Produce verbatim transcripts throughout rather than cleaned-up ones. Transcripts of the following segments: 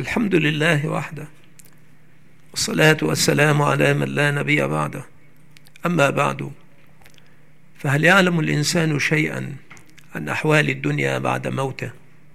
الحمد لله وحده، والصلاة والسلام على من لا نبي بعده. أما بعد، فهل يعلم الإنسان شيئا عن أحوال الدنيا بعد موته؟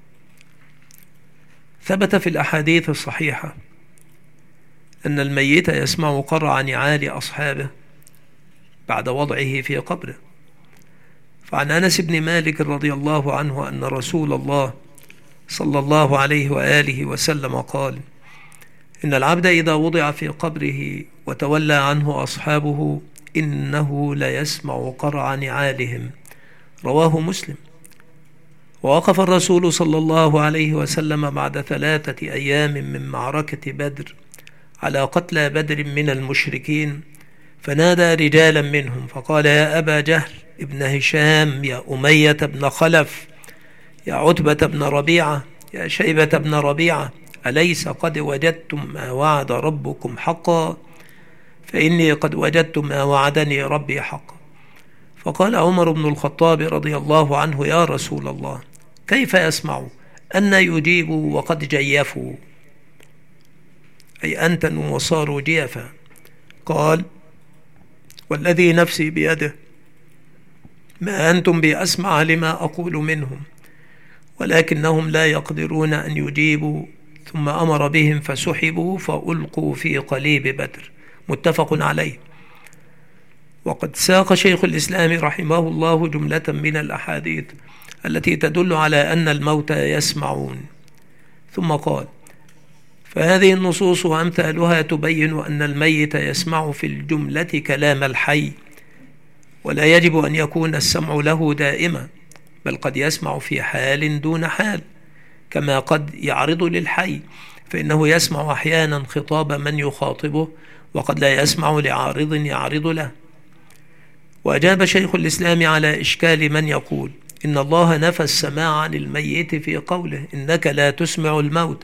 ثبت في الأحاديث الصحيحة أن الميت يسمع قرع نعال أصحابه بعد وضعه في قبره. فعن أنس بن مالك رضي الله عنه أن رسول الله صلى الله عليه وآله وسلم قال: إن العبد إذا وضع في قبره وتولى عنه أصحابه إنه ليسمع قرع نعالهم. رواه مسلم. ووقف الرسول صلى الله عليه وسلم بعد ثلاثة أيام من معركة بدر على قتلى بدر من المشركين، فنادى رجالا منهم فقال: يا أبا جهل ابن هشام، يا أمية بن خلف، يا عتبة بن ربيعة، يا شيبة بن ربيعة، أليس قد وجدتم ما وعد ربكم حقا؟ فإني قد وجدت ما وعدني ربي حقا. فقال عمر بن الخطاب رضي الله عنه: يا رسول الله، كيف يسمع؟ أن يجيبوا وقد جيفوا، أي أنتنوا وصاروا جيفا. قال: والذي نفسي بيده ما أنتم بأسمع لما أقول منهم، ولكنهم لا يقدرون أن يجيبوا. ثم أمر بهم فسحبوا فألقوا في قليب بدر. متفق عليه. وقد ساق شيخ الإسلام رحمه الله جملة من الأحاديث التي تدل على أن الموتى يسمعون، ثم قال: فهذه النصوص وأمثالها تبين أن الميت يسمع في الجملة كلام الحي، ولا يجب أن يكون السمع له دائما، بل قد يسمع في حال دون حال، كما قد يعرض للحي، فإنه يسمع أحيانا خطاب من يخاطبه، وقد لا يسمع لعارض يعرض له. وأجاب شيخ الإسلام على إشكال من يقول إن الله نفى السماع عن الميت في قوله: إنك لا تسمع الموت،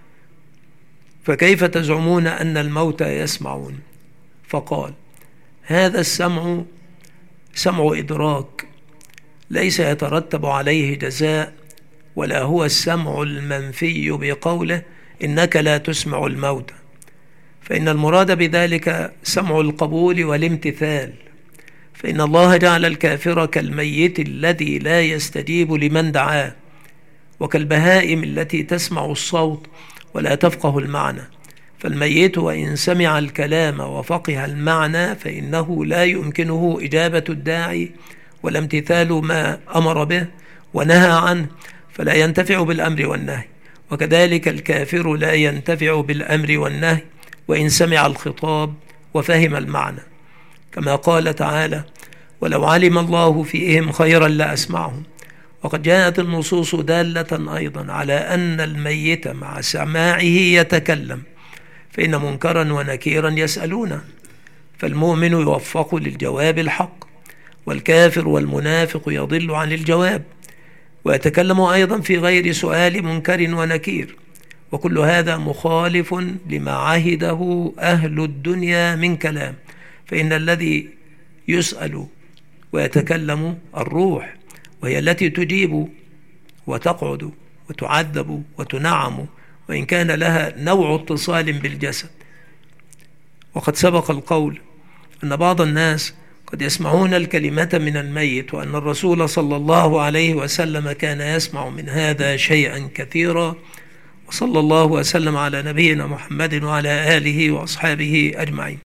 فكيف تزعمون أن الموتى يسمعون؟ فقال: هذا السمع سمع إدراك، ليس يترتب عليه جزاء، ولا هو السمع المنفي بقوله: إنك لا تسمع الموتى، فإن المراد بذلك سمع القبول والامتثال، فإن الله جعل الكافر كالميت الذي لا يستجيب لمن دعاه، وكالبهائم التي تسمع الصوت ولا تفقه المعنى. فالميت وإن سمع الكلام وفقه المعنى فإنه لا يمكنه إجابة الداعي ولا امتثال ما أمر به ونهى عنه، فلا ينتفع بالأمر والنهي. وكذلك الكافر لا ينتفع بالأمر والنهي وإن سمع الخطاب وفهم المعنى، كما قال تعالى: ولو علم الله فيهم خيرا لأسمعهم. وقد جاءت النصوص دالة أيضا على أن الميت مع سماعه يتكلم، فإن منكرا ونكيرا يسألونه، فالمؤمن يوفق للجواب الحق، والكافر والمنافق يضل عن الجواب، ويتكلم أيضا في غير سؤال منكر ونكير. وكل هذا مخالف لما عهده أهل الدنيا من كلام، فإن الذي يسأل ويتكلم الروح، وهي التي تجيب وتقعد وتعذب وتنعم، وإن كان لها نوع اتصال بالجسد. وقد سبق القول أن بعض الناس قد يسمعون الكلمة من الميت، وأن الرسول صلى الله عليه وسلم كان يسمع من هذا شيئا كثيرا. وصلى الله وسلم على نبينا محمد وعلى آله وأصحابه أجمعين.